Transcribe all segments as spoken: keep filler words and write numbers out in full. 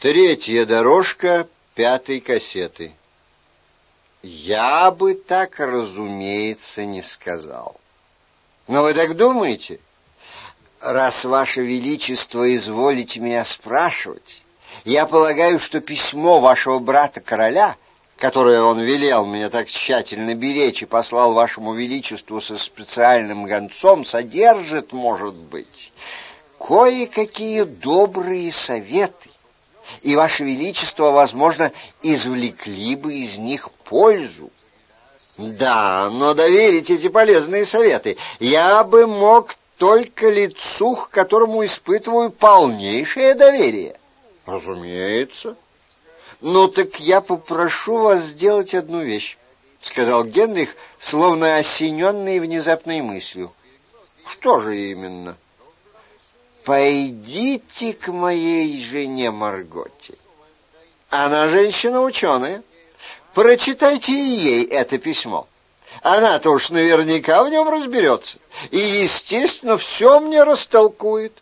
Третья дорожка пятой кассеты. Я бы так, разумеется, не сказал. Но вы так думаете? Раз Ваше Величество изволите меня спрашивать, я полагаю, что письмо вашего брата-короля, которое он велел мне так тщательно беречь и послал Вашему Величеству со специальным гонцом, содержит, может быть, кое-какие добрые советы. И Ваше Величество, возможно, извлекли бы из них пользу. Да, но доверить эти полезные советы я бы мог только лицу, к которому испытываю полнейшее доверие. Разумеется. Ну так я попрошу вас сделать одну вещь, сказал Генрих, словно осененный внезапной мыслью. Что же именно? Пойдите к моей жене Марготе. Она женщина-ученая. Прочитайте ей это письмо. Она-то уж наверняка в нем разберется. И, естественно, все мне растолкует.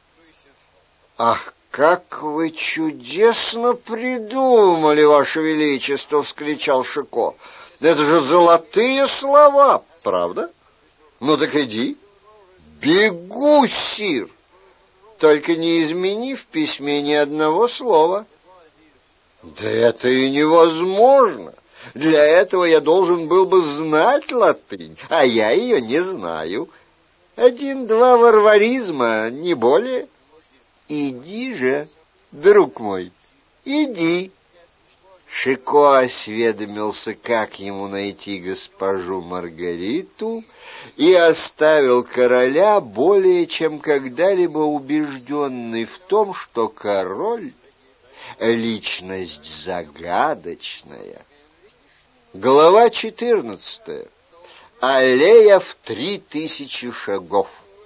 Ах, как вы чудесно придумали, Ваше Величество, вскричал Шико. Это же золотые слова, правда? Ну так иди. Бегу, сир. Только не измени в письме ни одного слова. Да это и невозможно. Для этого я должен был бы знать латынь, а я ее не знаю. Один-два варваризма, не более. Иди же, друг мой, иди. Шико осведомился, как ему найти госпожу Маргариту, и оставил короля более чем когда-либо убежденный в том, что король — личность загадочная. Глава четырнадцатая. Аллея в три тысячи шагов.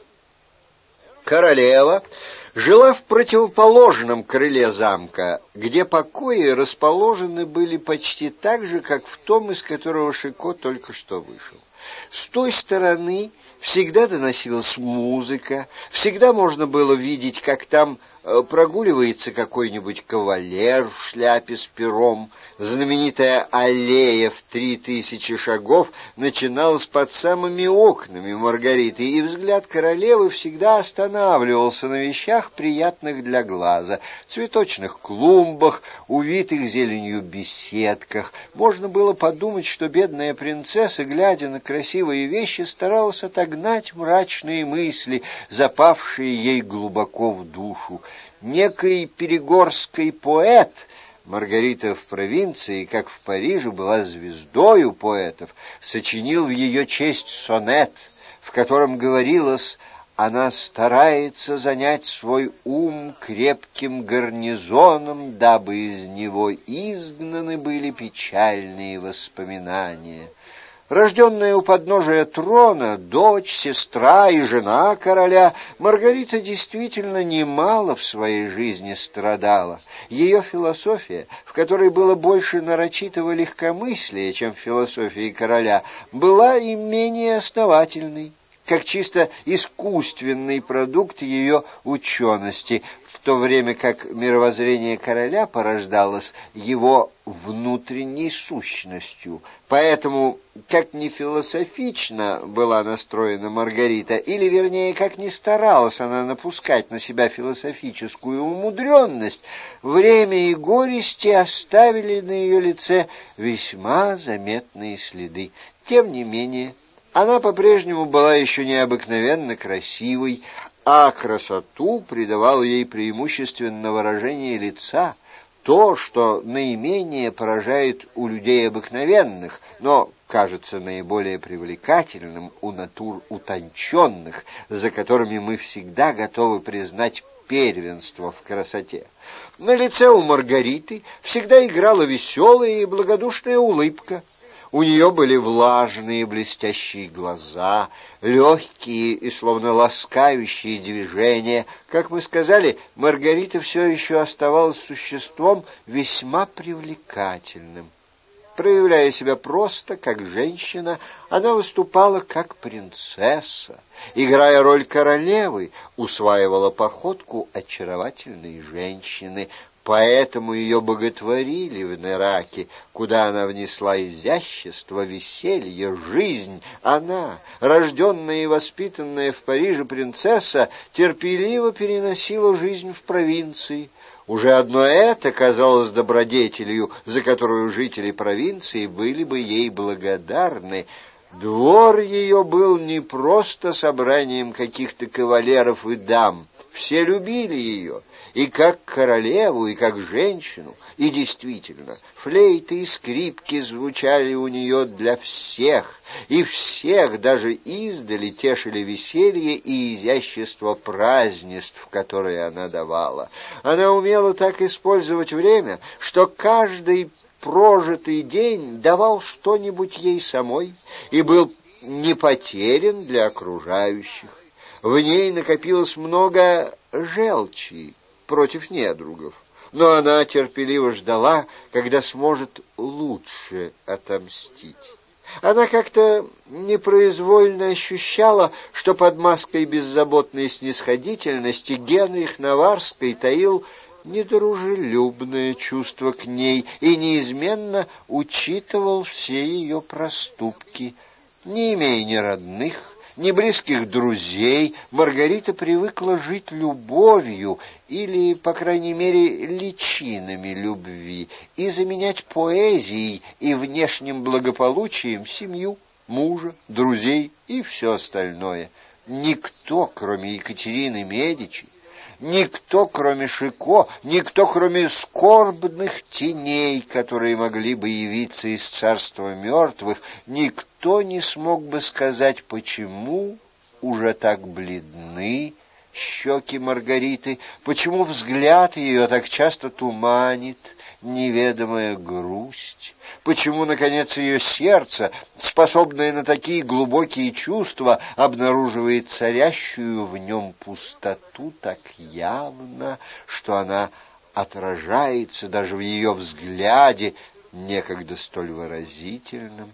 Королева жила в противоположном крыле замка, где покои расположены были почти так же, как в том, из которого Шико только что вышел. С той стороны всегда доносилась музыка, всегда можно было видеть, как там прогуливается какой-нибудь кавалер в шляпе с пером. Знаменитая аллея в три тысячи шагов начиналась под самыми окнами Маргариты, и взгляд королевы всегда останавливался на вещах, приятных для глаза, цветочных клумбах, увитых зеленью беседках. Можно было подумать, что бедная принцесса, глядя на красивые вещи, старалась отогнать мрачные мысли, запавшие ей глубоко в душу. Некий перегорский поэт, Маргарита в провинции, как в Париже, была звездой у поэтов, сочинил в ее честь сонет, в котором говорилось: она старается занять свой ум крепким гарнизоном, дабы из него изгнаны были печальные воспоминания. Рожденная у подножия трона, дочь, сестра и жена короля, Маргарита действительно немало в своей жизни страдала. Ее философия, в которой было больше нарочитого легкомыслия, чем в философии короля, была и менее основательной, как чисто искусственный продукт ее учености, в то время как мировоззрение короля порождалось его внутренней сущностью. Поэтому, как ни философично была настроена Маргарита, или, вернее, как ни старалась она напускать на себя философическую умудренность, время и горести оставили на ее лице весьма заметные следы. Тем не менее, она по-прежнему была еще необыкновенно красивой, а красоту придавало ей преимущественно выражение лица, то, что наименее поражает у людей обыкновенных, но кажется наиболее привлекательным у натур утонченных, за которыми мы всегда готовы признать первенство в красоте. На лице у Маргариты всегда играла веселая и благодушная улыбка. У нее были влажные блестящие глаза, легкие и словно ласкающие движения. Как мы сказали, Маргарита все еще оставалась существом весьма привлекательным. Проявляя себя просто как женщина, она выступала как принцесса. Играя роль королевы, усваивала походку очаровательной женщины. Поэтому ее боготворили в Нераке, куда она внесла изящество, веселье, жизнь. Она, рожденная и воспитанная в Париже принцесса, терпеливо переносила жизнь в провинции. Уже одно это казалось добродетелью, за которую жители провинции были бы ей благодарны. Двор ее был не просто собранием каких-то кавалеров и дам. Все любили ее, и как королеву, и как женщину. И действительно, флейты и скрипки звучали у нее для всех, и всех даже издали тешили веселье и изящество празднеств, которые она давала. Она умела так использовать время, что каждый прожитый день давал что-нибудь ей самой и был не потерян для окружающих. В ней накопилось много желчи против недругов, но она терпеливо ждала, когда сможет лучше отомстить. Она как-то непроизвольно ощущала, что под маской беззаботной снисходительности Генрих Наварский таил недружелюбное чувство к ней и неизменно учитывал все ее проступки. Не имея ни родных, ни близких друзей, Маргарита привыкла жить любовью или, по крайней мере, личинами любви и заменять поэзией и внешним благополучием семью, мужа, друзей и все остальное. Никто, кроме Екатерины Медичи, никто, кроме Шико, никто, кроме скорбных теней, которые могли бы явиться из царства мертвых, никто не смог бы сказать, почему уже так бледны щеки Маргариты, почему взгляд ее так часто туманит неведомая грусть, почему, наконец, ее сердце, способное на такие глубокие чувства, обнаруживает царящую в нем пустоту так явно, что она отражается даже в ее взгляде, некогда столь выразительном.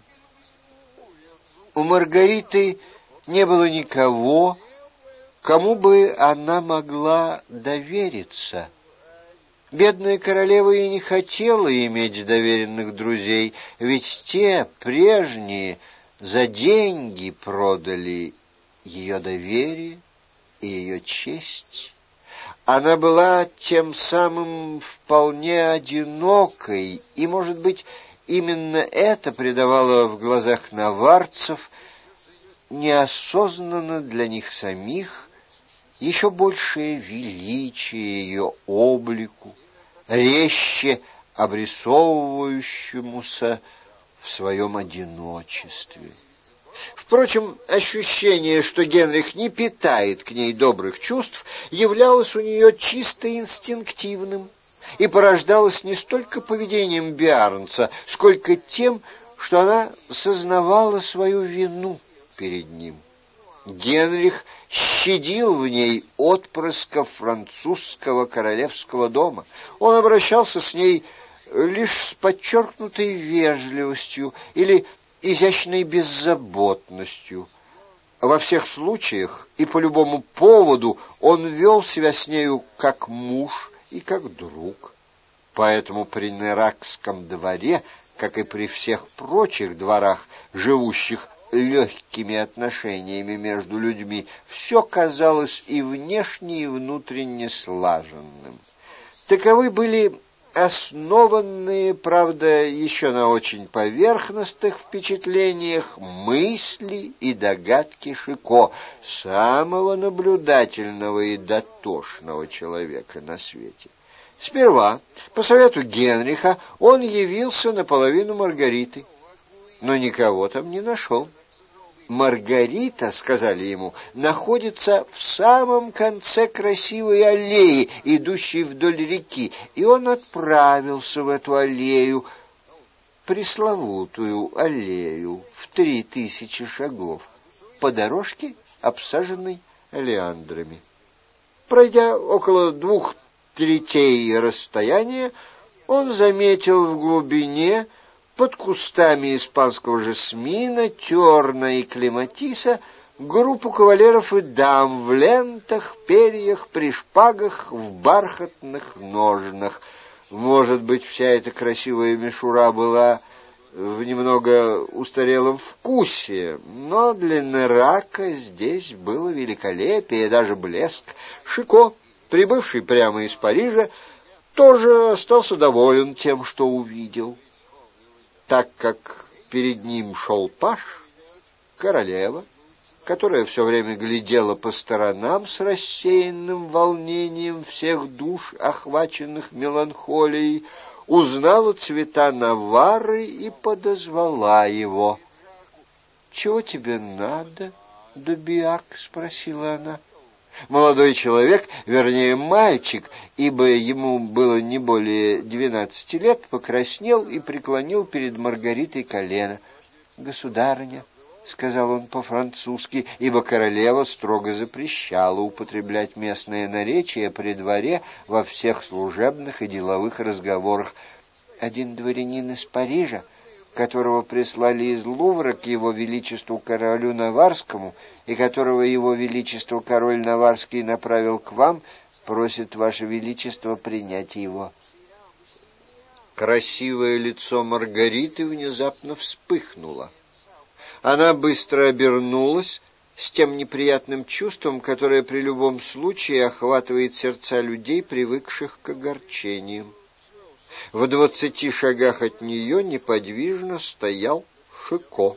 У Маргариты не было никого, кому бы она могла довериться. Бедная королева и не хотела иметь доверенных друзей, ведь те, прежние, за деньги продали ее доверие и ее честь. Она была тем самым вполне одинокой, и, может быть, именно это придавало в глазах наварцев неосознанно для них самих еще большее величие ее облику, резче обрисовывающемуся в своем одиночестве. Впрочем, ощущение, что Генрих не питает к ней добрых чувств, являлось у нее чисто инстинктивным и порождалось не столько поведением Биарнца, сколько тем, что она сознавала свою вину перед ним. Генрих щадил в ней отпрысков французского королевского дома. Он обращался с ней лишь с подчеркнутой вежливостью или изящной беззаботностью. Во всех случаях и по любому поводу он вел себя с нею как муж и как друг. Поэтому при Неракском дворе, как и при всех прочих дворах, живущих легкими отношениями между людьми, все казалось и внешне, и внутренне слаженным. Таковы были основанные, правда, еще на очень поверхностных впечатлениях, мысли и догадки Шико, самого наблюдательного и дотошного человека на свете. Сперва, по совету Генриха, он явился наполовину Маргариты, но никого там не нашел. Маргарита, сказали ему, находится в самом конце красивой аллеи, идущей вдоль реки, и он отправился в эту аллею, пресловутую аллею в три тысячи шагов, по дорожке, обсаженной олеандрами. Пройдя около двух третей расстояния, он заметил в глубине, под кустами испанского жасмина, терна и клематиса, группу кавалеров и дам в лентах, перьях, при шпагах, в бархатных ножнах. Может быть, вся эта красивая мишура была в немного устарелом вкусе, но для Нерака здесь было великолепие, даже блеск. Шико, прибывший прямо из Парижа, тоже остался доволен тем, что увидел. Так как перед ним шел паж, королева, которая все время глядела по сторонам с рассеянным волнением всех душ, охваченных меланхолией, узнала цвета Наварры и подозвала его. — Чего тебе надо, Дубиак? — спросила она. Молодой человек, вернее мальчик, ибо ему было не более двенадцати лет, покраснел и преклонил перед Маргаритой колено. — Государыня, — сказал он по-французски, ибо королева строго запрещала употреблять местное наречие при дворе во всех служебных и деловых разговорах. Один дворянин из Парижа, которого прислали из Лувра к его величеству королю Наварскому, и которого его величество король Наварский направил к вам, просит ваше величество принять его. Красивое лицо Маргариты внезапно вспыхнуло. Она быстро обернулась с тем неприятным чувством, которое при любом случае охватывает сердца людей, привыкших к огорчениям. В двадцати шагах от нее неподвижно стоял Шико.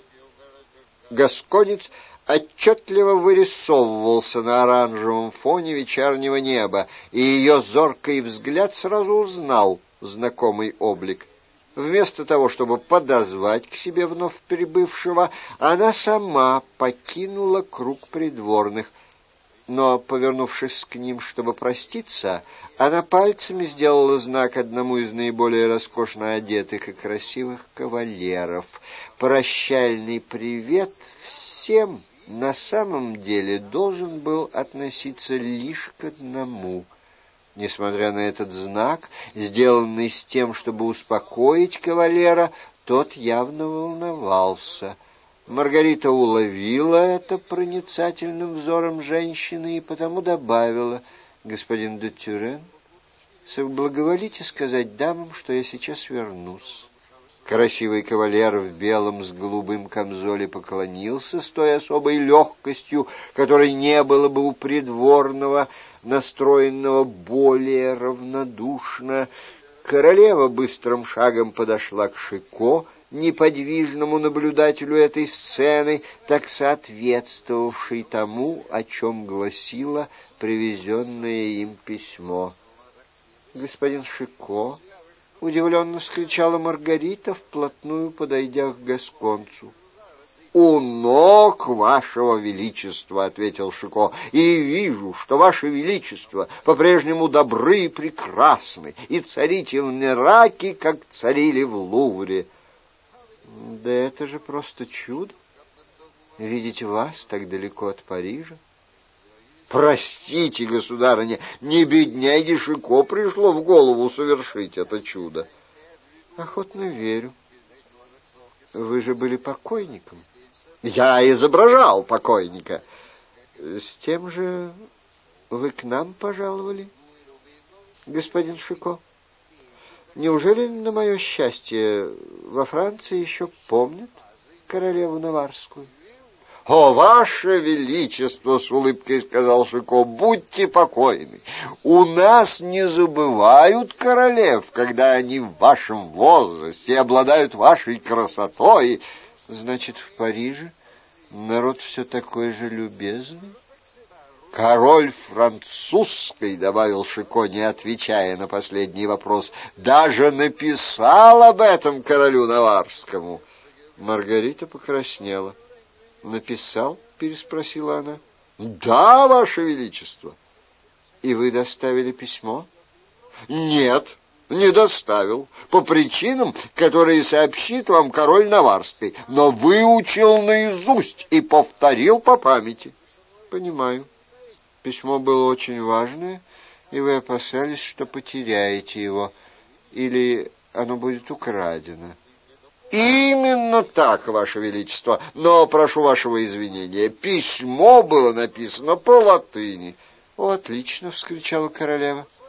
Гасконец отчетливо вырисовывался на оранжевом фоне вечернего неба, и ее зоркий взгляд сразу узнал знакомый облик. Вместо того, чтобы подозвать к себе вновь прибывшего, она сама покинула круг придворных. Но, повернувшись к ним, чтобы проститься, она пальцами сделала знак одному из наиболее роскошно одетых и красивых кавалеров. Прощальный привет всем на самом деле должен был относиться лишь к одному. Несмотря на этот знак, сделанный с тем, чтобы успокоить кавалера, тот явно волновался. Маргарита уловила это проницательным взором женщины и потому добавила: «Господин де Тюрен, соблаговолите сказать дамам, что я сейчас вернусь». Красивый кавалер в белом с голубым камзоле поклонился с той особой легкостью, которой не было бы у придворного, настроенного более равнодушно. Королева быстрым шагом подошла к Шико, неподвижному наблюдателю этой сцены, так соответствовавшей тому, о чем гласило привезенное им письмо. «Господин Шико!» — удивленно вскричала Маргарита, вплотную подойдя к гасконцу. «У ног вашего величества», — ответил Шико, — «и вижу, что ваше величество по-прежнему добры и прекрасны, и царите в Нераке, как царили в Лувре». «Да это же просто чудо, видеть вас так далеко от Парижа». «Простите, государыня, не бедняге Шико пришло в голову совершить это чудо». «Охотно верю. Вы же были покойником». «Я изображал покойника». «С тем же вы к нам пожаловали, господин Шико? Неужели, на мое счастье, во Франции еще помнят королеву Наварскую?» «О, ваше величество!» — с улыбкой сказал Шико, — «будьте покойны. У нас не забывают королев, когда они в вашем возрасте и обладают вашей красотой». «Значит, в Париже народ все такой же любезный?» «Король французской», — добавил Шико, не отвечая на последний вопрос, — «даже написал об этом королю Наварскому». Маргарита покраснела. «Написал?» — переспросила она. «Да, ваше величество». «И вы доставили письмо?» «Нет, не доставил, по причинам, которые сообщит вам король Наварский, но выучил наизусть и повторил по памяти». «Понимаю. Письмо было очень важное, и вы опасались, что потеряете его, или оно будет украдено». «Именно так, ваше величество, но прошу вашего извинения, письмо было написано по латыни». «О, отлично!» — вскричала королева.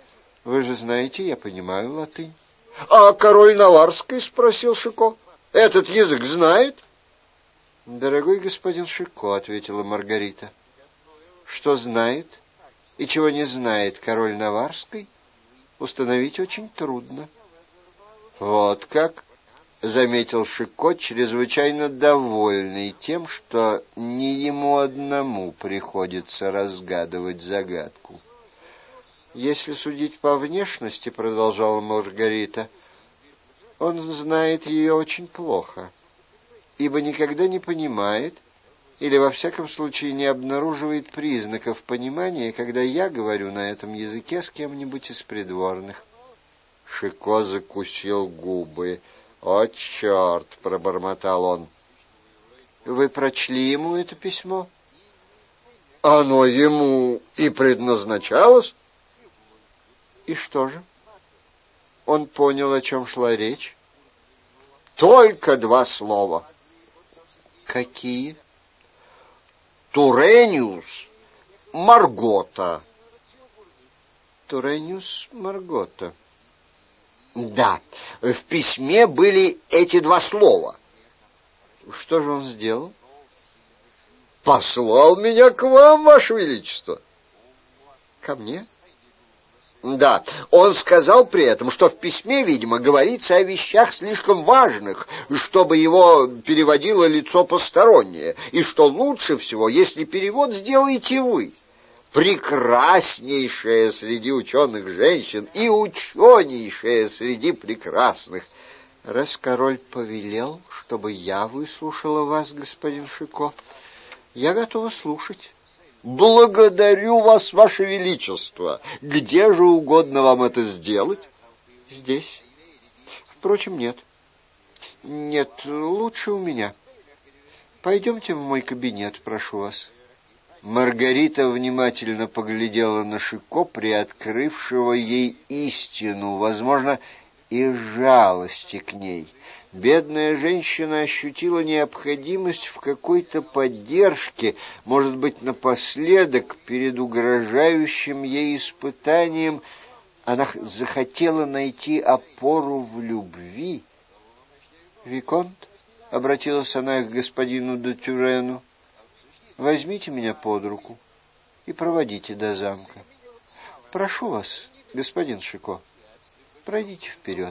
Вы же знаете, я понимаю латынь. А король Наварский? Спросил Шико. Этот язык знает? Дорогой господин Шико, ответила Маргарита, что знает и чего не знает король Наварский, установить очень трудно. Вот как, заметил Шико, чрезвычайно довольный тем, что не ему одному приходится разгадывать загадку. Если судить по внешности, продолжала Маргарита, он знает ее очень плохо, ибо никогда не понимает или, во всяком случае, не обнаруживает признаков понимания, когда я говорю на этом языке с кем-нибудь из придворных. Шико закусил губы. «О, черт!» — пробормотал он. «Вы прочли ему это письмо?» «Оно ему и предназначалось». «И что же? Он понял, о чем шла речь?» «Только два слова». «Какие?» «Турениус Маргота». «Турениус Маргота». «Да, в письме были эти два слова». «Что же он сделал?» «Послал меня к вам, Ваше Величество». «Ко мне?» Да, он сказал при этом, что в письме, видимо, говорится о вещах слишком важных, чтобы его переводило лицо постороннее, и что лучше всего, если перевод сделаете вы. Прекраснейшая среди ученых женщин и ученейшая среди прекрасных. Раз король повелел, чтобы я выслушала вас, господин Шико, я готова слушать. «Благодарю вас, Ваше Величество! Где же угодно вам это сделать?» «Здесь. Впрочем, нет. Нет, лучше у меня. Пойдемте в мой кабинет, прошу вас». Маргарита внимательно поглядела на Шико, приоткрывшего ей истину, возможно, из жалости к ней. Бедная женщина ощутила необходимость в какой-то поддержке, может быть, напоследок, перед угрожающим ей испытанием. Она захотела найти опору в любви. «Виконт», — обратилась она к господину де Тюрену, — «возьмите меня под руку и проводите до замка. Прошу вас, господин Шико, пройдите вперед».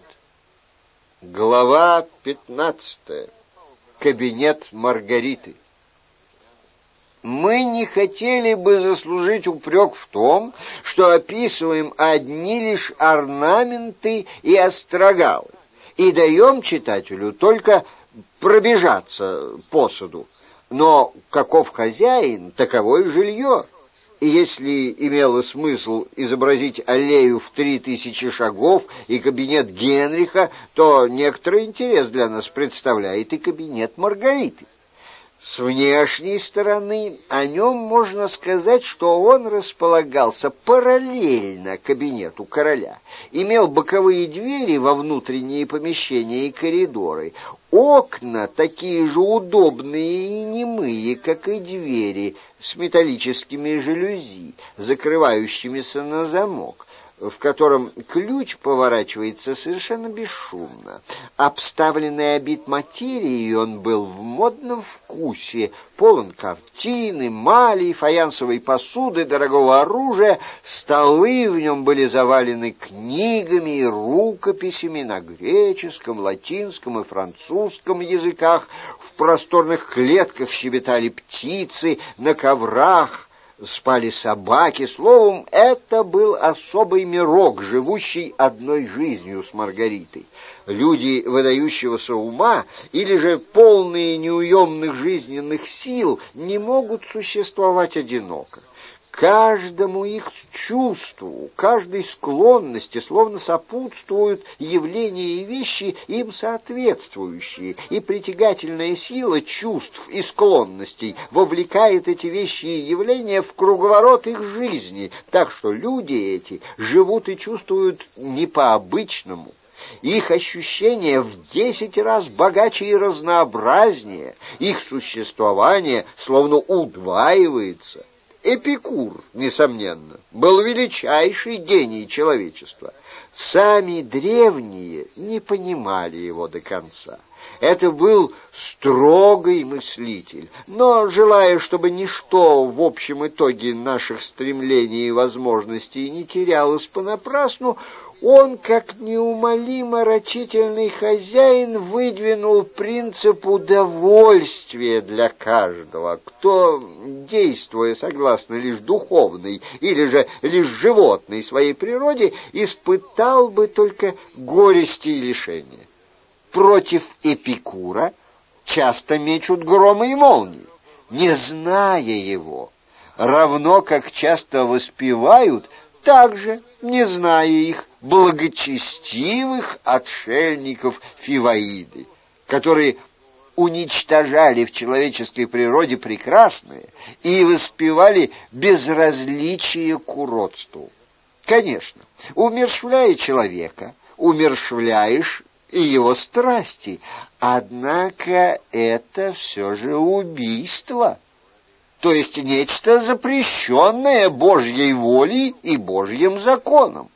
Глава пятнадцатая. Кабинет Маргариты. Мы не хотели бы заслужить упрек в том, что описываем одни лишь орнаменты и острогалы, и даем читателю только пробежаться по саду. Но каков хозяин, таково и жилье. И если имело смысл изобразить аллею в три тысячи шагов и кабинет Генриха, то некоторый интерес для нас представляет и кабинет Маргариты. С внешней стороны о нем можно сказать, что он располагался параллельно кабинету короля, имел боковые двери во внутренние помещения и коридоры, окна такие же удобные и немые, как и двери, с металлическими жалюзи, закрывающимися на замок, в котором ключ поворачивается совершенно бесшумно. Обставленный обит материей, он был в модном вкусе, полон картин, эмали, фаянсовой посуды, дорогого оружия. Столы в нем были завалены книгами и рукописями на греческом, латинском и французском языках. В просторных клетках щебетали птицы, на коврах спали собаки. Словом, это был особый мирок, живущий одной жизнью с Маргаритой. Люди выдающегося ума или же полные неуемных жизненных сил не могут существовать одиноко. Каждому их чувству, каждой склонности словно сопутствуют явления и вещи, им соответствующие, и притягательная сила чувств и склонностей вовлекает эти вещи и явления в круговорот их жизни, так что люди эти живут и чувствуют не по-обычному. Их ощущения в десять раз богаче и разнообразнее, их существование словно удваивается. Эпикур, несомненно, был величайший гений человечества. Сами древние не понимали его до конца. Это был строгий мыслитель, но, желая, чтобы ничто в общем итоге наших стремлений и возможностей не терялось понапрасну, он, как неумолимо рачительный хозяин, выдвинул принцип удовольствия для каждого, кто, действуя согласно лишь духовной или же лишь животной своей природе, испытал бы только горести и лишения. Против Эпикура часто мечут громы и молнии, не зная его, равно как часто воспевают, также не зная их, благочестивых отшельников Фиваиды, которые уничтожали в человеческой природе прекрасное и воспевали безразличие к уродству. Конечно, умерщвляя человека, умерщвляешь и его страсти, однако это все же убийство, то есть нечто запрещенное Божьей волей и Божьим законом.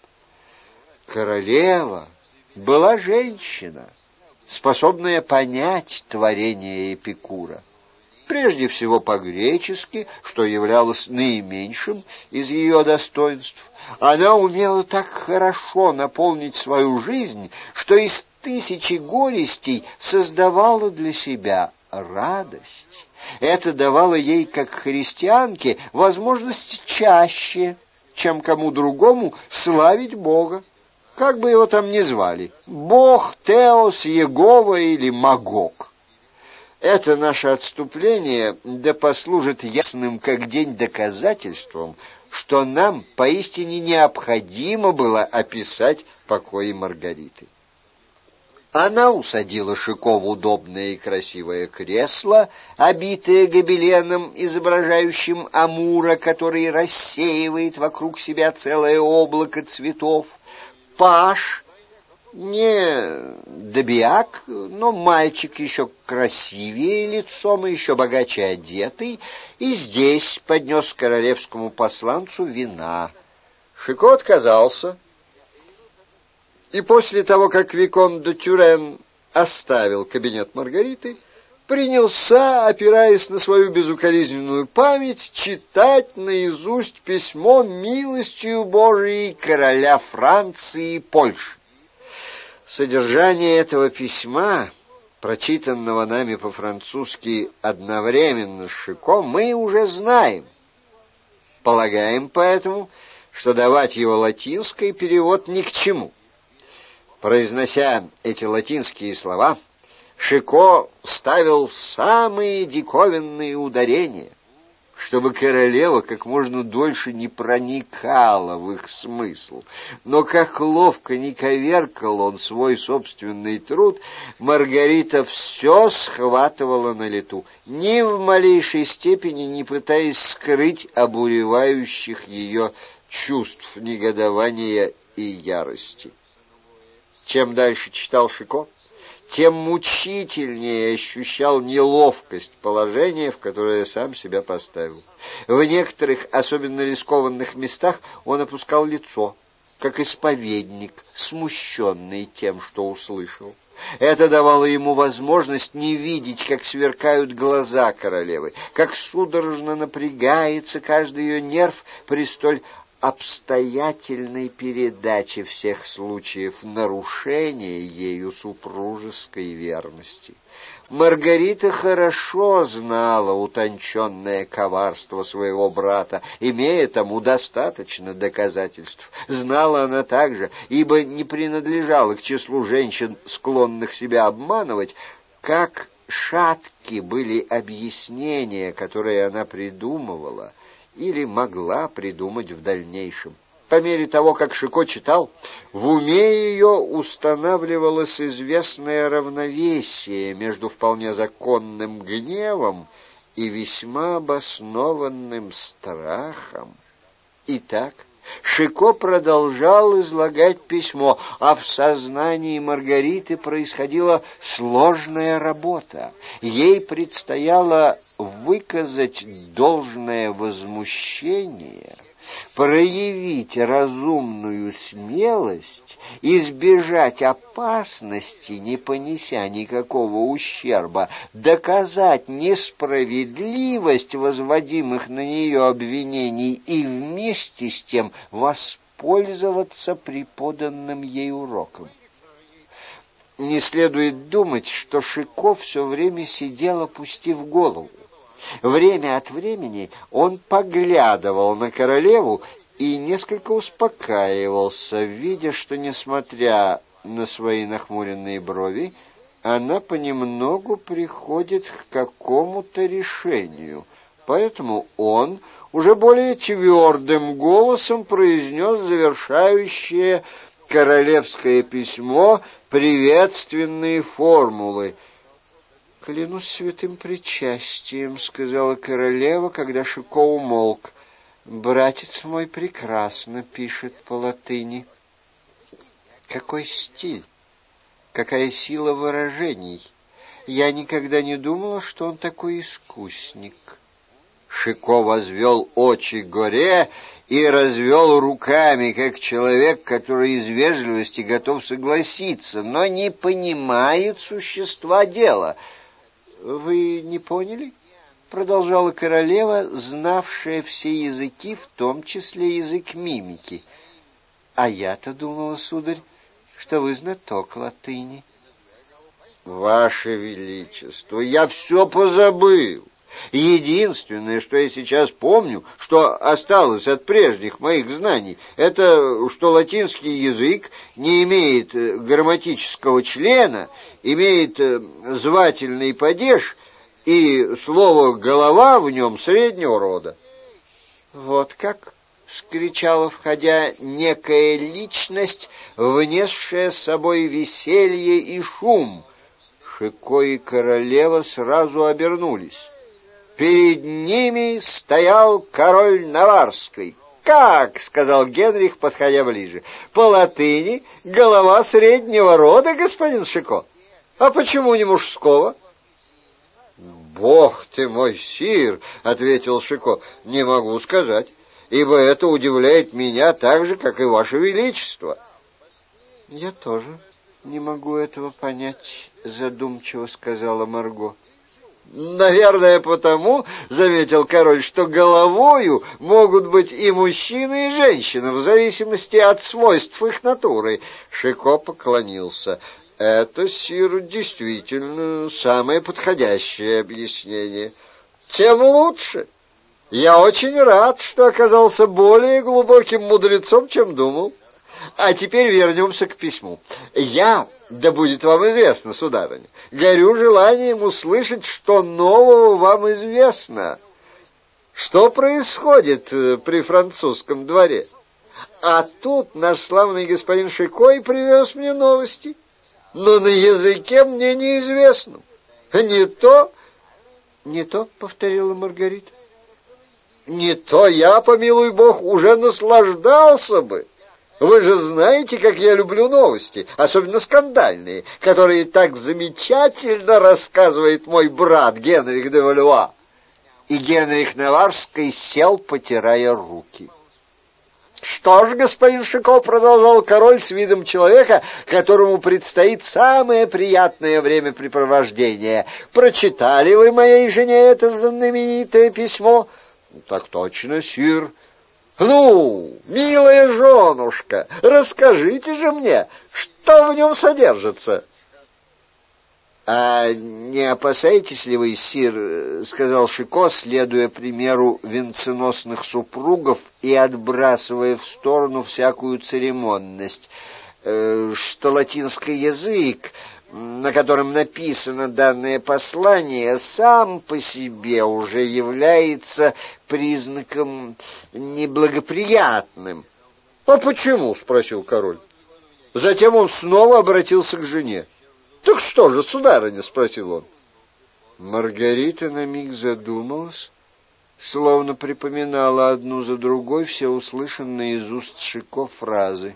Королева была женщина, способная понять творение Эпикура, прежде всего по-гречески, что являлось наименьшим из ее достоинств. Она умела так хорошо наполнить свою жизнь, что из тысячи горестей создавала для себя радость. Это давало ей, как христианке, возможность чаще, чем кому другому, славить Бога. Как бы его там ни звали, Бог, Теос, Егова или Магог. Это наше отступление да послужит ясным как день доказательством, что нам поистине необходимо было описать покои Маргариты. Она усадила Шико в удобное и красивое кресло, обитое гобеленом, изображающим Амура, который рассеивает вокруг себя целое облако цветов. Паж, не добиак, но мальчик еще красивее лицом и еще богаче одетый, и здесь поднес королевскому посланцу вина. Шико отказался, и после того, как Викон де Тюрен оставил кабинет Маргариты, принялся, опираясь на свою безукоризненную память, читать наизусть письмо милостью Божией короля Франции и Польши. Содержание этого письма, прочитанного нами по-французски одновременно с Шико, мы уже знаем. Полагаем поэтому, что давать его латинский перевод ни к чему. Произнося эти латинские слова, Шико ставил самые диковинные ударения, чтобы королева как можно дольше не проникала в их смысл. Но как ловко не коверкал он свой собственный труд, Маргарита все схватывала на лету, ни в малейшей степени не пытаясь скрыть обуревающих ее чувств негодования и ярости. Чем дальше читал Шико, тем мучительнее ощущал неловкость положения, в которое сам себя поставил. В некоторых особенно рискованных местах он опускал лицо, как исповедник, смущенный тем, что услышал. Это давало ему возможность не видеть, как сверкают глаза королевы, как судорожно напрягается каждый ее нерв при столь обстоятельной передаче всех случаев нарушения ею супружеской верности. Маргарита хорошо знала утонченное коварство своего брата, имея тому достаточно доказательств. Знала она также, ибо не принадлежала к числу женщин, склонных себя обманывать, как шатки были объяснения, которые она придумывала или могла придумать в дальнейшем. По мере того, как Шико читал, в уме ее устанавливалось известное равновесие между вполне законным гневом и весьма обоснованным страхом. Итак, Шико продолжал излагать письмо, а в сознании Маргариты происходила сложная работа. Ей предстояло выказать должное возмущение, проявить разумную смелость, избежать опасности, не понеся никакого ущерба, доказать несправедливость возводимых на нее обвинений и вместе с тем воспользоваться преподанным ей уроком. Не следует думать, что Шико все время сидел, опустив голову. Время от времени он поглядывал на королеву и несколько успокаивался, видя, что, несмотря на свои нахмуренные брови, она понемногу приходит к какому-то решению. Поэтому он уже более твердым голосом произнес завершающее королевское письмо приветственные формулы. «Клянусь святым причастием», — сказала королева, когда Шико умолк. «Братец мой прекрасно пишет по латыни». «Какой стиль! Какая сила выражений! Я никогда не думала, что он такой искусник». Шико возвел очи к горе и развел руками, как человек, который из вежливости готов согласиться, но не понимает существа дела. «Вы не поняли?» — продолжала королева, знавшая все языки, в том числе язык мимики. «А я-то думала, сударь, что вы знаток латыни». «Ваше Величество, я все позабыл. Единственное, что я сейчас помню, что осталось от прежних моих знаний, это что латинский язык не имеет грамматического члена, имеет звательный падеж, и слово «голова» в нем среднего рода». «Вот как!» — вскричала, входя, некая личность, внесшая с собой веселье и шум. Шико и королева сразу обернулись. Перед ними стоял король Наварской. «Как?» — сказал Генрих, подходя ближе. «По латыни голова среднего рода, господин Шико. А почему не мужского?» «Бог ты мой, сир!» — ответил Шико. «Не могу сказать, ибо это удивляет меня так же, как и ваше величество». «Я тоже не могу этого понять», — задумчиво сказала Марго. «Наверное, потому, — заметил король, — что головою могут быть и мужчина, и женщина, в зависимости от свойств их натуры». Шико поклонился. «Это, сир, действительно самое подходящее объяснение». «Тем лучше. Я очень рад, что оказался более глубоким мудрецом, чем думал. А теперь вернемся к письму. Я, да будет вам известно, сударыня, горю желанием услышать, что нового вам известно. Что происходит при французском дворе? А тут наш славный господин Шико и привез мне новости, но на языке мне неизвестном. Не то, не то, — повторила Маргарита. Не то я, помилуй бог, уже наслаждался бы. Вы же знаете, как я люблю новости, особенно скандальные, которые так замечательно рассказывает мой брат Генрих де Валуа». И Генрих Наварский сел, потирая руки. «Что ж, господин Шико, — продолжал король с видом человека, которому предстоит самое приятное времяпрепровождение, — прочитали вы моей жене это знаменитое письмо?» «Так точно, сир». «Ну, милая женушка, расскажите же мне, что в нем содержится?» «А не опасаетесь ли вы, сир, — сказал Шико, следуя примеру венценосных супругов и отбрасывая в сторону всякую церемонность, э, что латинский язык, на котором написано данное послание, сам по себе уже является признаком неблагоприятным?» «А почему?» — спросил король. Затем он снова обратился к жене. «Так что же, сударыня?» — спросил он. Маргарита на миг задумалась, словно припоминала одну за другой все услышанные из уст Шико фразы.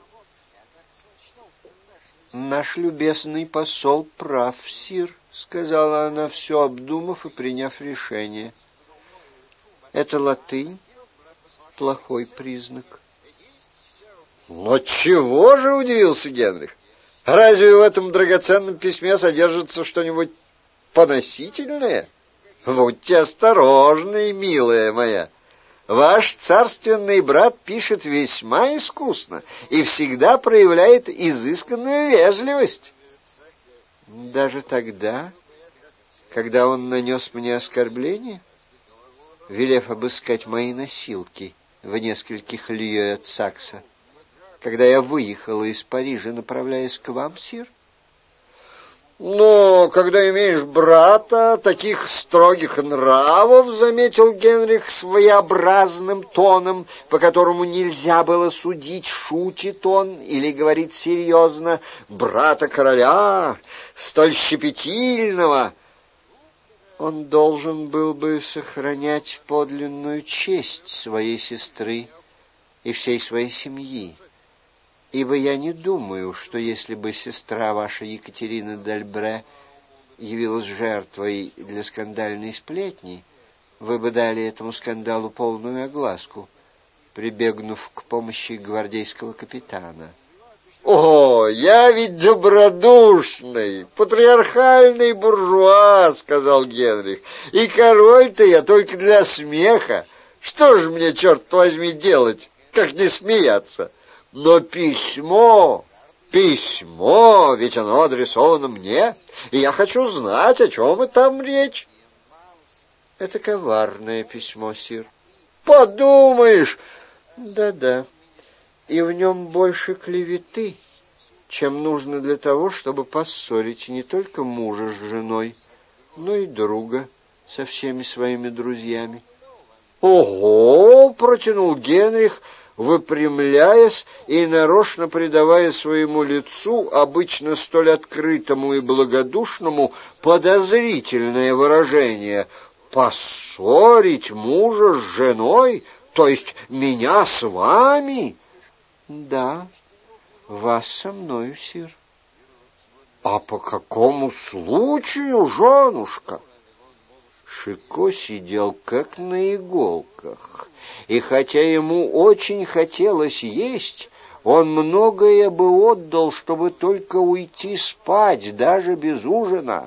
«Наш любезный посол прав, сир», — сказала она, все обдумав и приняв решение. «Это латынь — плохой признак». «Но чего же?» — удивился Генрих. «Разве в этом драгоценном письме содержится что-нибудь поносительное? Будьте осторожны, милая моя. Ваш царственный брат пишет весьма искусно и всегда проявляет изысканную вежливость. Даже тогда, когда он нанес мне оскорбление, велев обыскать мои носилки в нескольких лье от Сакса, когда я выехала из Парижа, направляясь к вам, сир? «Но когда имеешь брата таких строгих нравов, — заметил Генрих своеобразным тоном, по которому нельзя было судить, шутит он или говорит серьезно, — брата короля, столь щепетильного, он должен был бы сохранять подлинную честь своей сестры и всей своей семьи. Ибо я не думаю, что если бы сестра ваша Екатерина Д'Альбре явилась жертвой для скандальной сплетни, вы бы дали этому скандалу полную огласку, прибегнув к помощи гвардейского капитана». «О, я ведь добродушный, патриархальный буржуа, — сказал Генрих, — и король-то я только для смеха. Что же мне, черт возьми, делать, как не смеяться? Но письмо, письмо, ведь оно адресовано мне, и я хочу знать, о чем и там речь». «Это коварное письмо, сир». «Подумаешь!» «Да-да, и в нем больше клеветы, чем нужно для того, чтобы поссорить не только мужа с женой, но и друга со всеми своими друзьями». «Ого!» — протянул Генрих, выпрямляясь и нарочно придавая своему лицу, обычно столь открытому и благодушному, подозрительное выражение. «Поссорить мужа с женой, то есть меня с вами?» «Да, вас со мною, сир». «А по какому случаю, женушка?» Шико сидел как на иголках, и хотя ему очень хотелось есть, он многое бы отдал, чтобы только уйти спать, даже без ужина.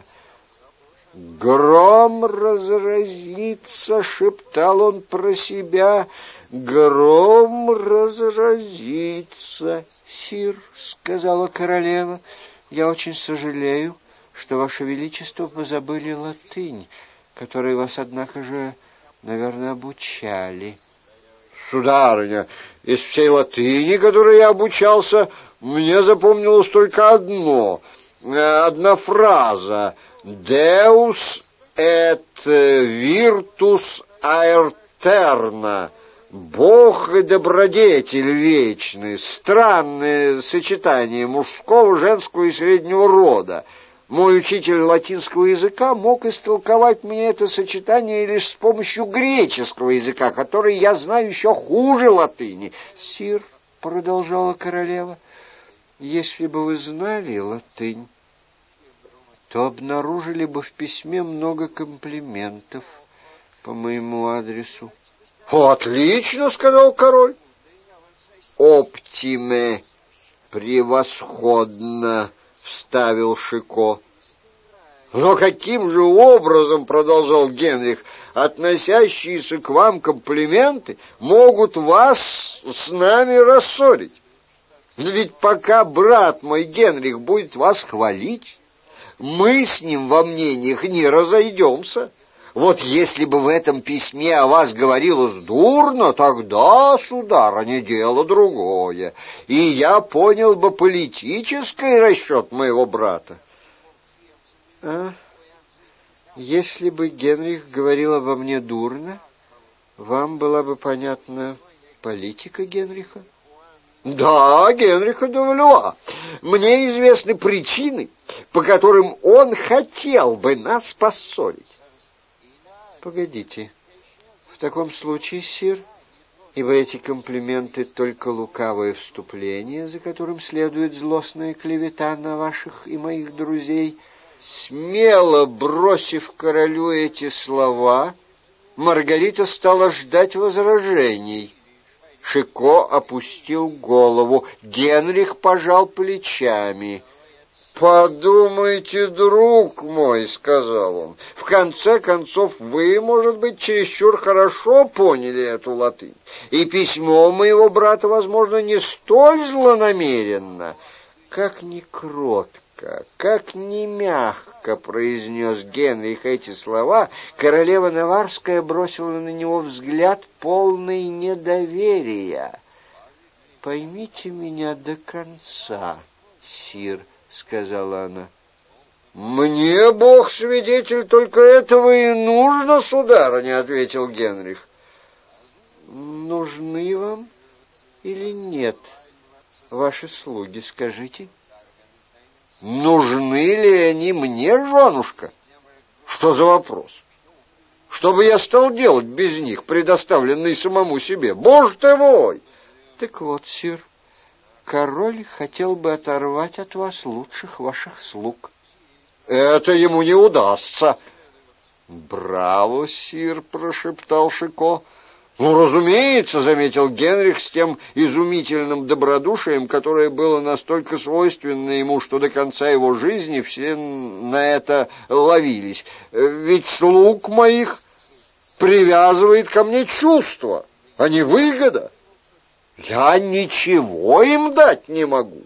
«Гром разразится!» — шептал он про себя. «Гром разразится!» «Сир, — сказала королева, — я очень сожалею, что ваше величество позабыли латынь, которой вас, однако же, наверное, обучали». «Сударыня, из всей латыни, которой я обучался, мне запомнилось только одно, одна фраза: «Deus et virtus aeterna», «Бог и добродетель вечный». Странное сочетание мужского, женского и среднего рода. Мой учитель латинского языка мог истолковать мне это сочетание лишь с помощью греческого языка, который я знаю еще хуже латыни. «Сир, — продолжала королева, — если бы вы знали латынь, то обнаружили бы в письме много комплиментов по моему адресу». «О, отлично! — сказал король. «Оптиме, превосходно! — вставил Шико. «Но каким же образом, — продолжал Генрих, — относящиеся к вам комплименты могут вас с нами рассорить? Ведь пока брат мой Генрих будет вас хвалить, мы с ним во мнениях не разойдемся. Вот если бы в этом письме о вас говорилось дурно, тогда, сударыня, дело другое, и я понял бы политический расчет моего брата». «А, если бы Генрих говорил обо мне дурно, вам была бы понятна политика Генриха?» «Да, Генриха де Валуа. Мне известны причины, по которым он хотел бы нас поссорить». «Погодите, В таком случае, сир, ибо эти комплименты только лукавое вступление, за которым следует злостная клевета на ваших и моих друзей, смело бросив королю эти слова, Маргарита стала ждать возражений. Шико опустил голову, Генрих пожал плечами. «Подумайте, друг мой, — сказал он, — в конце концов вы, может быть, чересчур хорошо поняли эту латынь, и письмо моего брата, возможно, не столь злонамеренно, как ни кротко, как ни мягко произнес Генрих эти слова. Королева Наварская бросила на него взгляд полный недоверия. «Поймите меня до конца, сир», — сказала она. «Мне, Бог свидетель, только этого и нужно, сударыня», — ответил Генрих. «Нужны вам или нет ваши слуги, скажите?» «Нужны ли они мне, женушка? Что за вопрос? Что бы я стал делать без них, предоставленный самому себе? Боже ты мой!» «Так вот, сир, король хотел бы оторвать от вас лучших ваших слуг». «Это ему не удастся». «Браво, сир!» — прошептал Шико. «Ну, разумеется», — заметил Генрих с тем изумительным добродушием, которое было настолько свойственно ему, что до конца его жизни все на это ловились. «Ведь слуг моих привязывает ко мне чувство, а не выгода. Я ничего им дать не могу».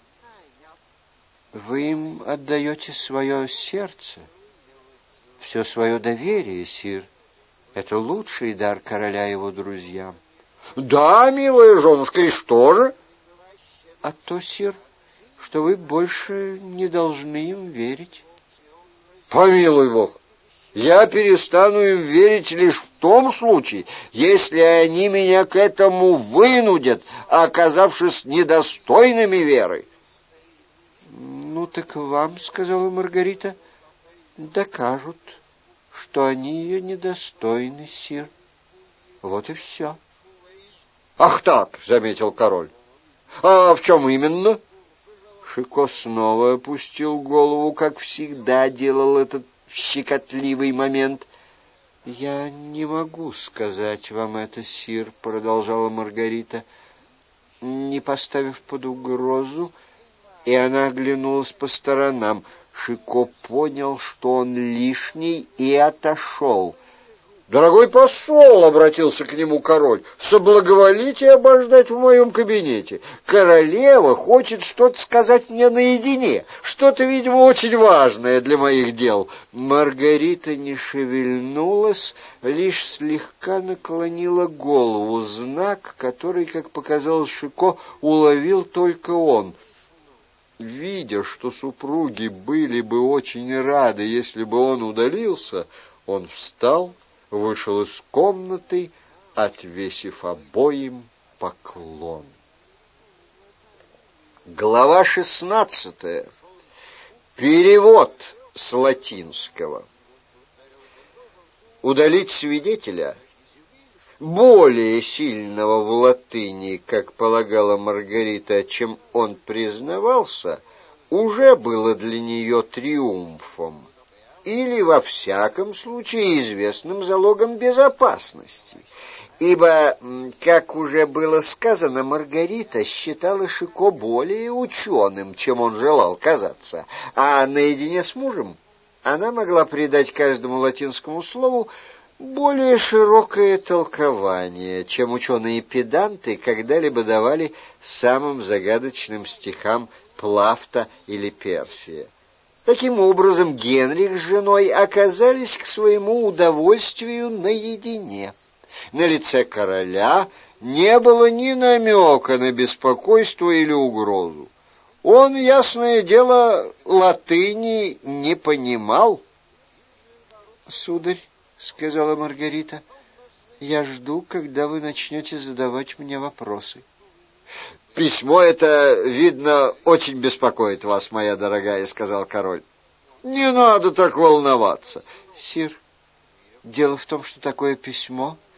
«Вы им отдаете свое сердце, все свое доверие, сир. Это лучший дар короля его друзьям». «Да, милая женушка, и что же?» «А то, сир, что вы больше не должны им верить». «Помилуй Бог, я перестану им верить лишь в том случае, если они меня к этому вынудят, оказавшись недостойными веры». «Ну так вам, — сказала Маргарита, — докажут, что они ее недостойны, сир. Вот и все». «Ах так, — заметил король, — а в чем именно?» Шико снова опустил голову, как всегда делал этот щекотливый момент. «Я не могу сказать вам это, сир, — продолжала Маргарита, — не поставив под угрозу». И она оглянулась по сторонам. Шико понял, что он лишний, и отошел. «Дорогой посол, — обратился к нему король, — соблаговолите обождать в моем кабинете. Королева хочет что-то сказать мне наедине, что-то, видимо, очень важное для моих дел». Маргарита не шевельнулась, лишь слегка наклонила голову, знак, который, как показалось Шико, уловил только он. Видя, что супруги были бы очень рады, если бы он удалился, он встал, вышел из комнаты, отвесив обоим поклон. Глава шестнадцатая. Перевод с латинского. Удалить свидетеля, более сильного в латыни, как полагала Маргарита, чем он признавался, уже было для нее триумфом, или, во всяком случае, известным залогом безопасности, ибо, как уже было сказано, Маргарита считала Шико более ученым, чем он желал казаться, а наедине с мужем она могла придать каждому латинскому слову более широкое толкование, чем ученые-педанты когда-либо давали самым загадочным стихам Плафта или Персия. Таким образом, Генрих с женой оказались к своему удовольствию наедине. На лице короля не было ни намека на беспокойство или угрозу. Он, ясное дело, латыни не понимал. «Сударь, — сказала Маргарита, — я жду, когда вы начнете задавать мне вопросы». «Письмо это, видно, очень беспокоит вас, моя дорогая, — сказал король. — Не надо так волноваться». «Сир, дело в том, что такое письмо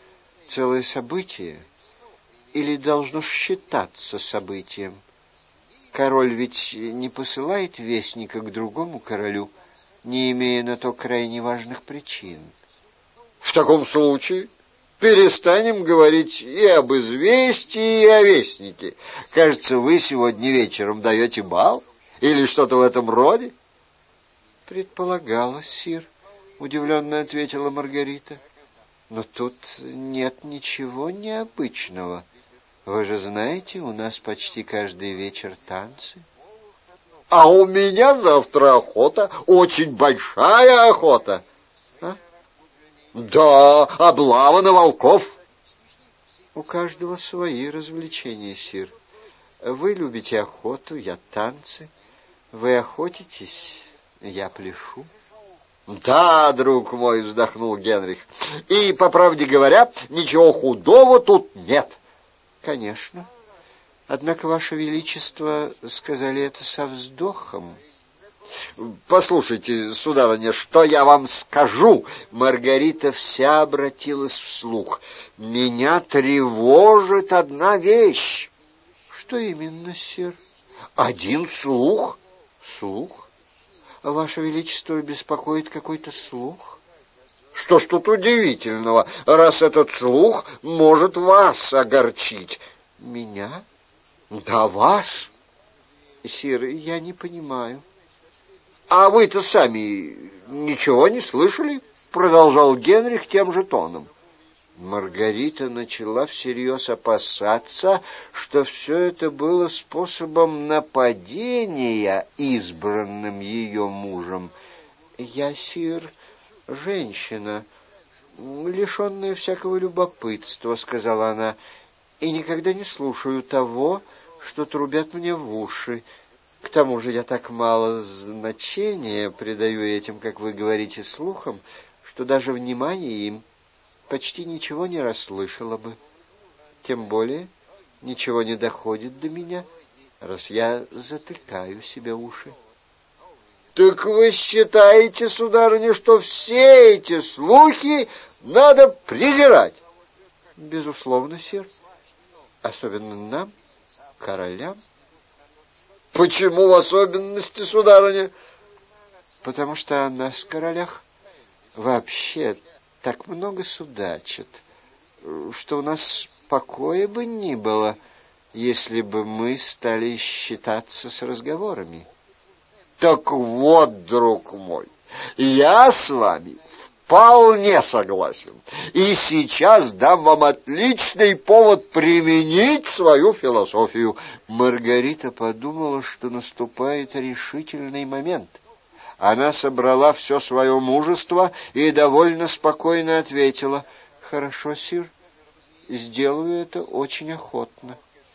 целое событие или должно считаться событием? Король ведь не посылает вестника к другому королю, не имея на то крайне важных причин. В таком случае перестанем говорить и об известии, и о вестнике. Кажется, вы сегодня вечером даете бал или что-то в этом роде? Предполагалось, сир, удивленно ответила Маргарита. Но тут нет ничего необычного. Вы же знаете, у нас почти каждый вечер танцы. А у меня завтра охота, очень большая охота. А? Да, облава на волков. У каждого свои развлечения, сир. Вы любите охоту, я танцы. Вы охотитесь, я пляшу. Да, друг мой, вздохнул Генрих. И, по правде говоря, ничего худого тут нет. Конечно. Однако, Ваше Величество, сказали это со вздохом. Послушайте, сударыня, что я вам скажу? Маргарита вся обратилась вслух. Меня тревожит одна вещь. Что именно, сир? Один слух. Слух? Ваше Величество беспокоит какой-то слух? Что ж тут удивительного, раз этот слух может вас огорчить? Меня? Да вас? Сир, я не понимаю. А вы-то сами ничего не слышали? Продолжал Генрих тем же тоном. Маргарита начала всерьез опасаться, что все это было способом нападения, избранным ее мужем. Я, сир, женщина, лишенная всякого любопытства, сказала она, и никогда не слушаю того, что трубят мне в уши. К тому же я так мало значения придаю этим, как вы говорите, слухам, что даже внимание им почти ничего не расслышала бы. Тем более ничего не доходит до меня, раз я затыкаю себе уши. Так вы считаете, сударыня, что все эти слухи надо презирать? Безусловно, сир. Особенно нам, королям. Почему в особенности, сударыня? Потому что о нас, королях, вообще так много судачат, что у нас покоя бы не было, если бы мы стали считаться с разговорами. Так вот, друг мой, я с вами вполне согласен, и сейчас дам вам отличный повод применить свою философию. Маргарита подумала, что наступает решительный момент. Она собрала все свое мужество и довольно спокойно ответила: «Хорошо, сир, сделаю это очень охотно».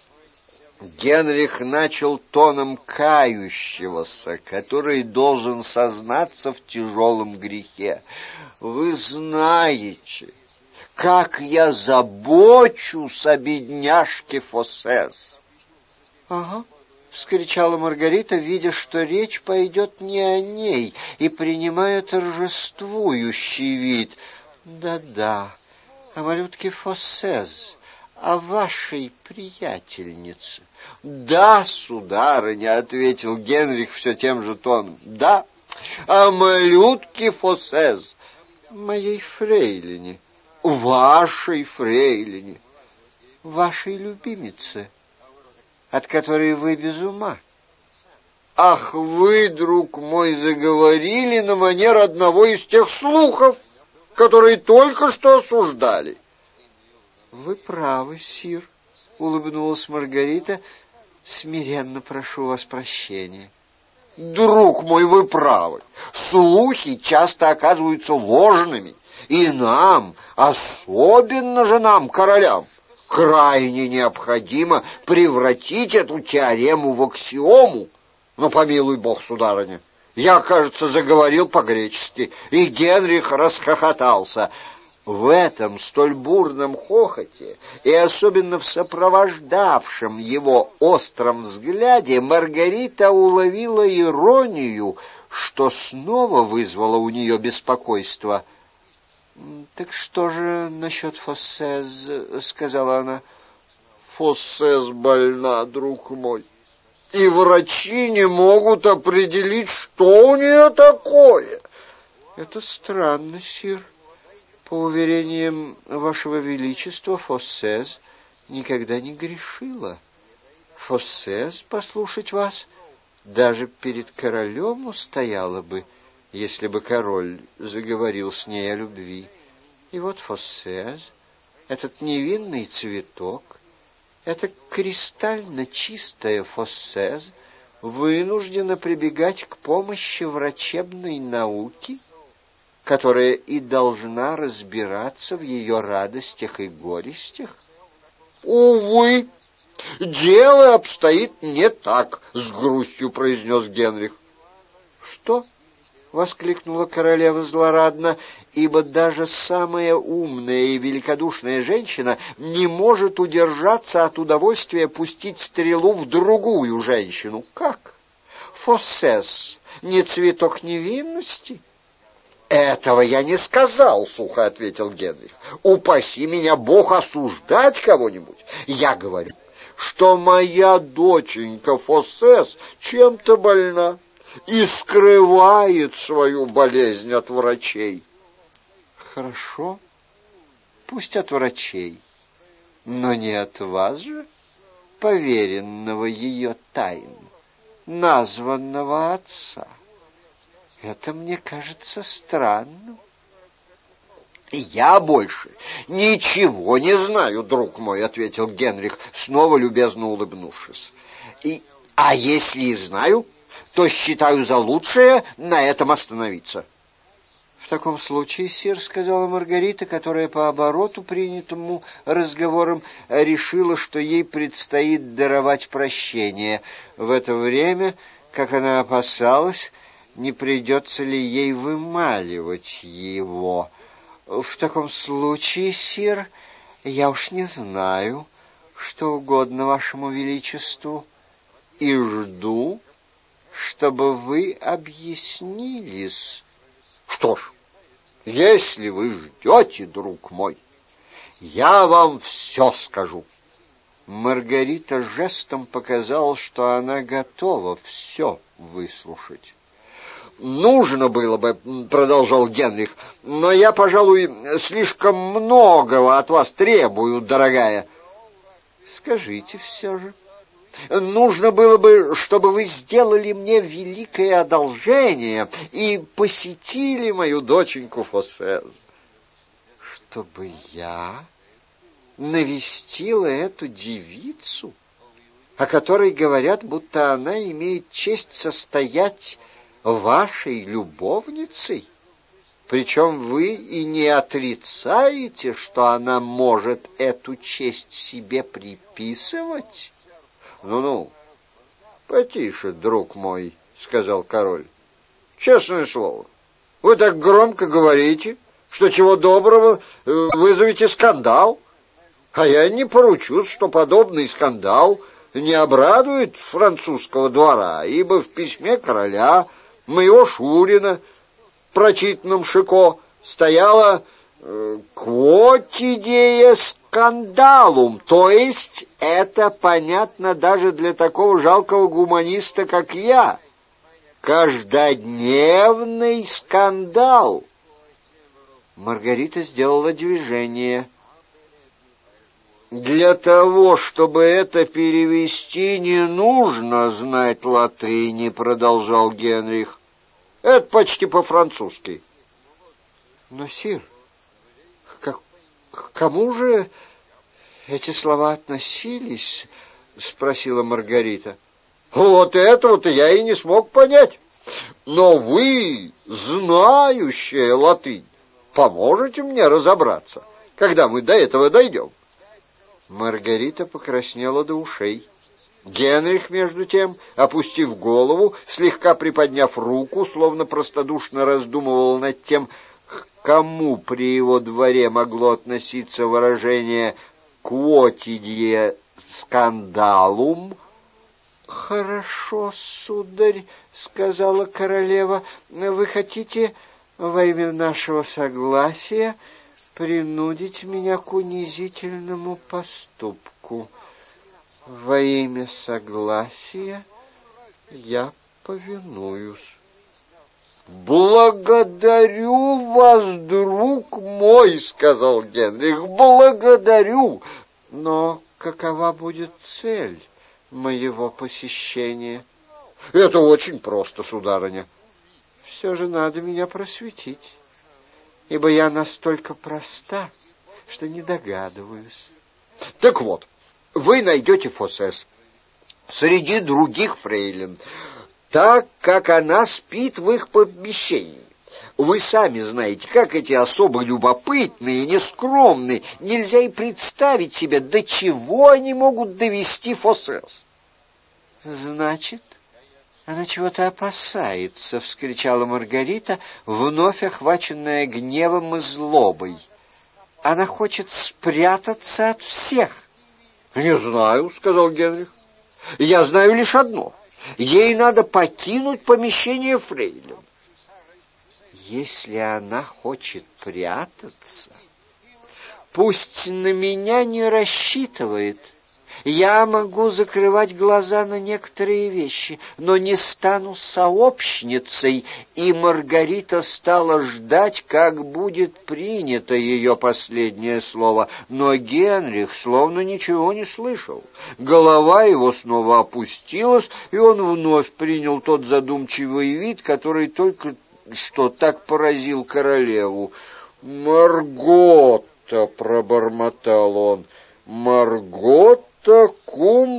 Генрих начал тоном кающегося, который должен сознаться в тяжелом грехе. «Вы знаете, как я забочусь о бедняжке Фоссез». «Ага», — вскричала Маргарита, видя, что речь пойдет не о ней, и принимая торжествующий вид. «Да-да, о малютке Фоссез, о вашей приятельнице». «Да, сударыня», — ответил Генрих все тем же тоном, — «да, о малютке Фоссез, моей фрейлине, вашей фрейлине, вашей любимице, от которой вы без ума». «Ах, вы, друг мой, заговорили на манер одного из тех слухов, которые только что осуждали». «Вы правы, сир», — улыбнулась Маргарита, — «смиренно прошу вас прощения». «Друг мой, вы правы. Слухи часто оказываются ложными, и нам, особенно же нам, королям, крайне необходимо превратить эту теорему в аксиому. Но помилуй бог, сударыня, я, кажется, заговорил по-гречески». И Генрих расхохотался. В этом столь бурном хохоте и особенно в сопровождавшем его остром взгляде Маргарита уловила иронию, что снова вызвало у нее беспокойство. Так что же насчет Фоссез, сказала она. Фоссез больна, друг мой, и врачи не могут определить, что у нее такое. Это странно, сир. По уверениям вашего величества, Фоссез никогда не грешила. Фоссез, послушать вас, даже перед королем устояла бы, если бы король заговорил с ней о любви. И вот Фоссез, этот невинный цветок, эта кристально чистая Фоссез вынуждена прибегать к помощи врачебной науки, которая и должна разбираться в ее радостях и горестях. Увы, дело обстоит не так, с грустью произнес Генрих. Что? Воскликнула королева злорадно, ибо даже самая умная и великодушная женщина не может удержаться от удовольствия пустить стрелу в другую женщину. Как? Фоссез не цветок невинности? Этого я не сказал, сухо ответил Генрих. Упаси меня Бог осуждать кого-нибудь. Я говорю, что моя доченька Фоссез чем-то больна и скрывает свою болезнь от врачей. Хорошо, пусть от врачей, но не от вас же, поверенного ее тайн, названного отца. Это мне кажется странным. Я больше ничего не знаю, друг мой, ответил Генрих, снова любезно улыбнувшись. И, а если и знаю, то считаю за лучшее на этом остановиться. В таком случае, сир, сказала Маргарита, которая по обороту, принятому разговором, решила, что ей предстоит даровать прощение. В это время, как она опасалась, не придется ли ей вымаливать его. В таком случае, сир, я уж не знаю, что угодно вашему величеству, и жду, чтобы вы объяснились. Что ж, если вы ждете, друг мой, я вам все скажу. Маргарита жестом показала, что она готова все выслушать. Нужно было бы, продолжал Генрих, но я, пожалуй, слишком многого от вас требую, дорогая. Скажите все же. Нужно было бы, чтобы вы сделали мне великое одолжение и посетили мою доченьку Фоссез. Чтобы я навестила эту девицу, о которой говорят, будто она имеет честь состоять вашей любовницей? Причем вы и не отрицаете, что она может эту честь себе приписывать? Ну-ну, потише, друг мой, сказал король. Честное слово, вы так громко говорите, что чего доброго вызовете скандал. А я не поручусь, что подобный скандал не обрадует французского двора, ибо в письме короля, моего Шурина, прочитанном Шико, стояла э, «quotidie скандалум», то есть это понятно даже для такого жалкого гуманиста, как я. Каждодневный скандал. Маргарита сделала движение. Для того, чтобы это перевести, не нужно знать латыни, продолжал Генрих. Это почти по-французски. Но, сир, как, к кому же эти слова относились? Спросила Маргарита. Вот этого-то я и не смог понять. Но вы, знающая латынь, поможете мне разобраться, когда мы до этого дойдем. Маргарита покраснела до ушей. Генрих, между тем, опустив голову, слегка приподняв руку, словно простодушно раздумывал над тем, к кому при его дворе могло относиться выражение «quotidie скандалум». «Хорошо, сударь», — сказала королева, — «вы хотите во имя нашего согласия принудить меня к унизительному поступку. Во имя согласия я повинуюсь. «Благодарю вас, друг мой», — сказал Генрих, — «благодарю. Но какова будет цель моего посещения?» «Это очень просто, сударыня». «Все же надо меня просветить, ибо я настолько проста, что не догадываюсь». «Так вот, вы найдете Фосес среди других фрейлин, так как она спит в их помещении. Вы сами знаете, как эти особы любопытные и нескромные. Нельзя и представить себе, до чего они могут довести Фосес». «Значит, она чего-то опасается», — вскричала Маргарита, вновь охваченная гневом и злобой. «Она хочет спрятаться от всех». «Не знаю», — сказал Генрих. «Я знаю лишь одно. Ей надо покинуть помещение фрейлин». «Если она хочет прятаться, пусть на меня не рассчитывает. Я могу закрывать глаза на некоторые вещи, но не стану сообщницей». И Маргарита стала ждать, как будет принято ее последнее слово. Но Генрих словно ничего не слышал. Голова его снова опустилась, и он вновь принял тот задумчивый вид, который только что так поразил королеву. «Маргота», — пробормотал он, — «Маргота кум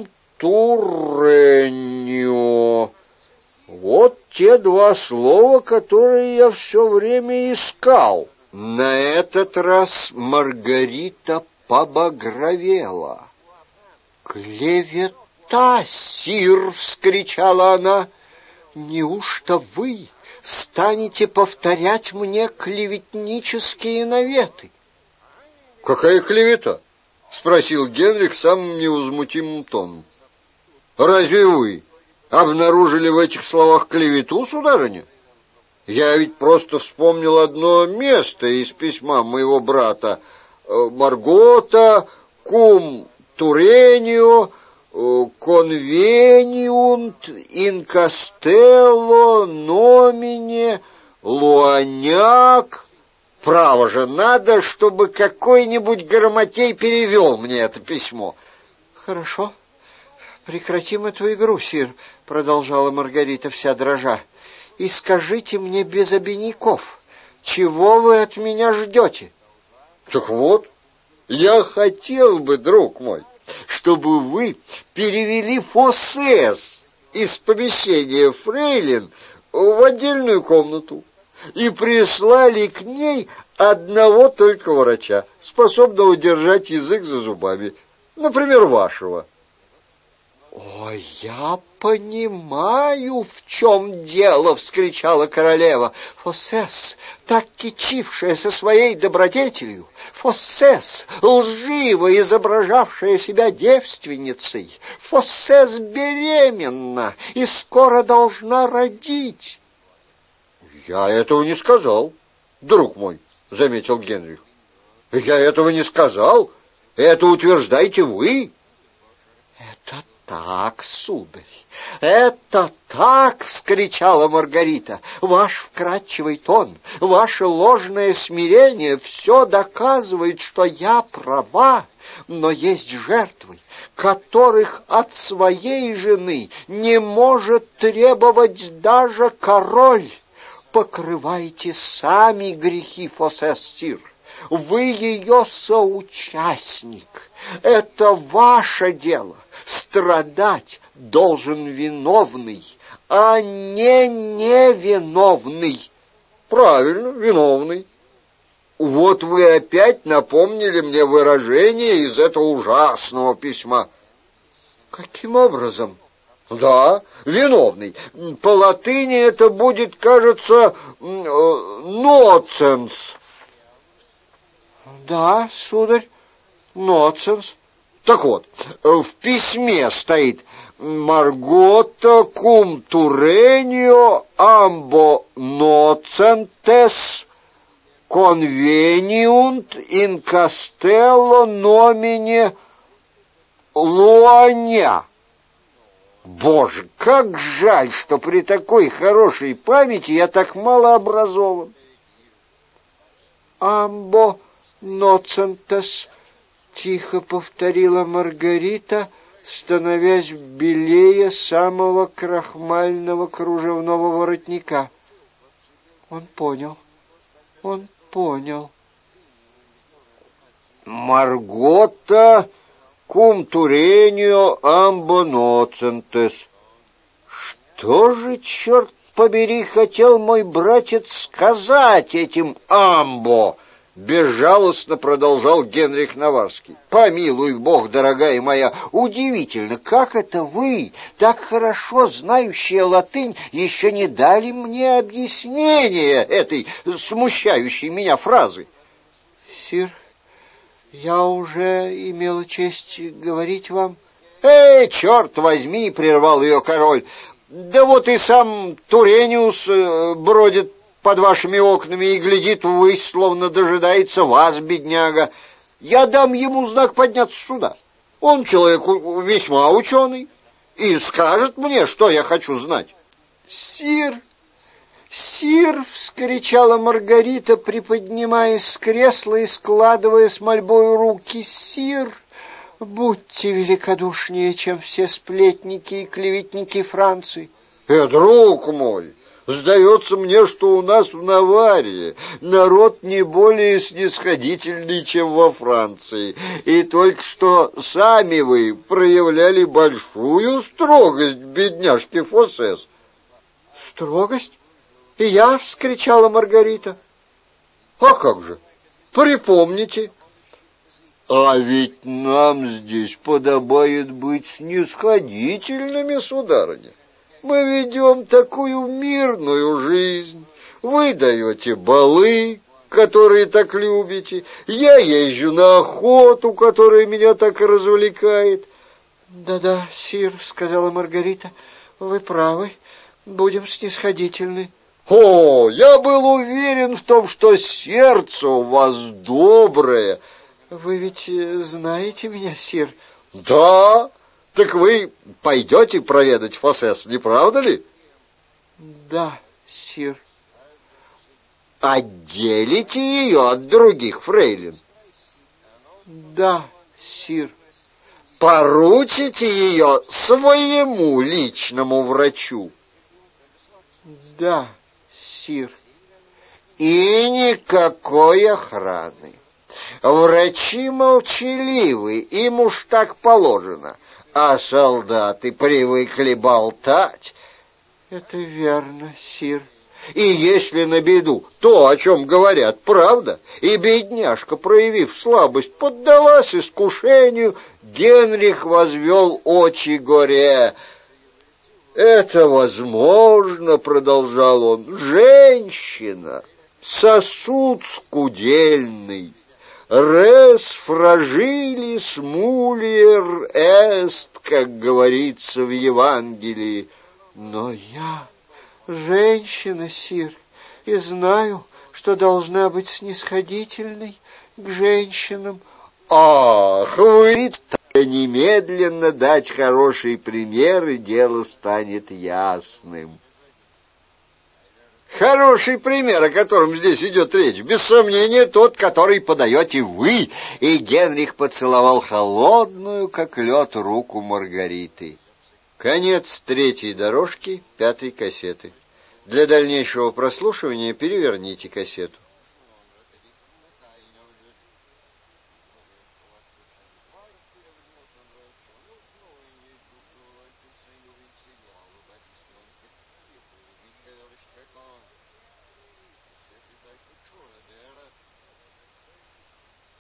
Туреннио». Вот те два слова, которые я все время искал. На этот раз Маргарита побагровела. «Клевета, сир!» — вскричала она. «Неужто вы станете повторять мне клеветнические наветы?» «Какая клевета?» — спросил Генрих самым невозмутимым тоном. «Разве вы обнаружили в этих словах клевету, сударыня? Я ведь просто вспомнил одно место из письма моего брата. Маргота кум Туренио конвениунт ин кастелло номине луаняк». Право же, надо, чтобы какой-нибудь грамотей перевел мне это письмо. «Хорошо, прекратим эту игру, сир», — продолжала Маргарита, вся дрожа, — «и скажите мне без обиняков, чего вы от меня ждете?» «Так вот, я хотел бы, друг мой, чтобы вы перевели Фосес из помещения фрейлин в отдельную комнату и прислали к ней одного только врача, способного держать язык за зубами, например, вашего». «О, я понимаю, в чем дело!» — вскричала королева. «Фосес, так кичившая со своей добродетелью, Фосес, лживо изображавшая себя девственницей, Фосес беременна и скоро должна родить». «Я этого не сказал, друг мой», — заметил Генрих. «Я этого не сказал. Это утверждаете вы». «Это так, сударь, это так!» — вскричала Маргарита. «Ваш вкрадчивый тон, ваше ложное смирение — все доказывает, что я права, но есть жертвы, которых от своей жены не может требовать даже король. Покрывайте сами грехи Фосес, сир. Вы ее соучастник. Это ваше дело. Страдать должен виновный, а не невиновный». «Правильно, виновный. Вот вы опять напомнили мне выражение из этого ужасного письма». «Каким образом?» «Да, виновный. По латыни это будет, кажется, ноценс». «Да, сударь, ноценс». «Так вот, в письме стоит Маргота кум туренио амбо ноцентес conveniunt in castello nomine Луаня. Боже, как жаль, что при такой хорошей памяти я так мало образован. Амбо ноцентес, тихо повторила Маргарита, становясь белее самого крахмального кружевного воротника. Он понял, он понял. Маргота кум туренио амбо ноцентес. Что же, черт побери, хотел мой братец сказать этим амбо? Безжалостно продолжал Генрих Наварский. Помилуй Бог, дорогая моя, удивительно, как это вы, так хорошо знающая латынь, еще не дали мне объяснения этой смущающей меня фразы. Сир, я уже имела честь говорить вам. Эй, черт возьми, прервал ее король. Да вот и сам Турениус бродит под вашими окнами и глядит ввысь, словно дожидается вас, бедняга. Я дам ему знак подняться сюда. Он человек весьма ученый и скажет мне, что я хочу знать. Сир, сир, вскричала Маргарита, приподнимаясь с кресла и складывая с мольбою руки. Сир, будьте великодушнее, чем все сплетники и клеветники Франции. Э, друг мой, сдается мне, что у нас в Наварии народ не более снисходительный, чем во Франции, и только что сами вы проявляли большую строгость бедняжке Фосес. Строгость? И я, вскричала Маргарита. А как же? Припомните. А ведь нам здесь подобает быть снисходительными, сударыня. Мы ведем такую мирную жизнь. Вы даете балы, которые так любите. Я езжу на охоту, которая меня так развлекает. Да-да, сир, сказала Маргарита, вы правы, будем снисходительны. О, я был уверен в том, что сердце у вас доброе. Вы ведь знаете меня, сир? Да. Так вы пойдете проведать Фосес, не правда ли? Да, сир. Отделите ее от других фрейлин? Да, сир. Поручите ее своему личному врачу? Да, сир. И никакой охраны. Врачи молчаливы, им уж так положено. А солдаты привыкли болтать. Это верно, сир. И если на беду то, о чем говорят, правда, и бедняжка, проявив слабость, поддалась искушению, Генрих возвел очи горе. Это возможно, продолжал он, женщина, сосуд скудельный. Рес фражилис мулиер эст, как говорится в Евангелии. Но я женщина, сир, и знаю, что должна быть снисходительной к женщинам. Ах, вы немедленно дать хороший пример, и дело станет ясным. Хороший пример, о котором здесь идет речь, без сомнения, тот, который подаете вы. И Генрих поцеловал холодную, как лед, руку Маргариты. Конец третьей дорожки пятой кассеты. Для дальнейшего прослушивания переверните кассету.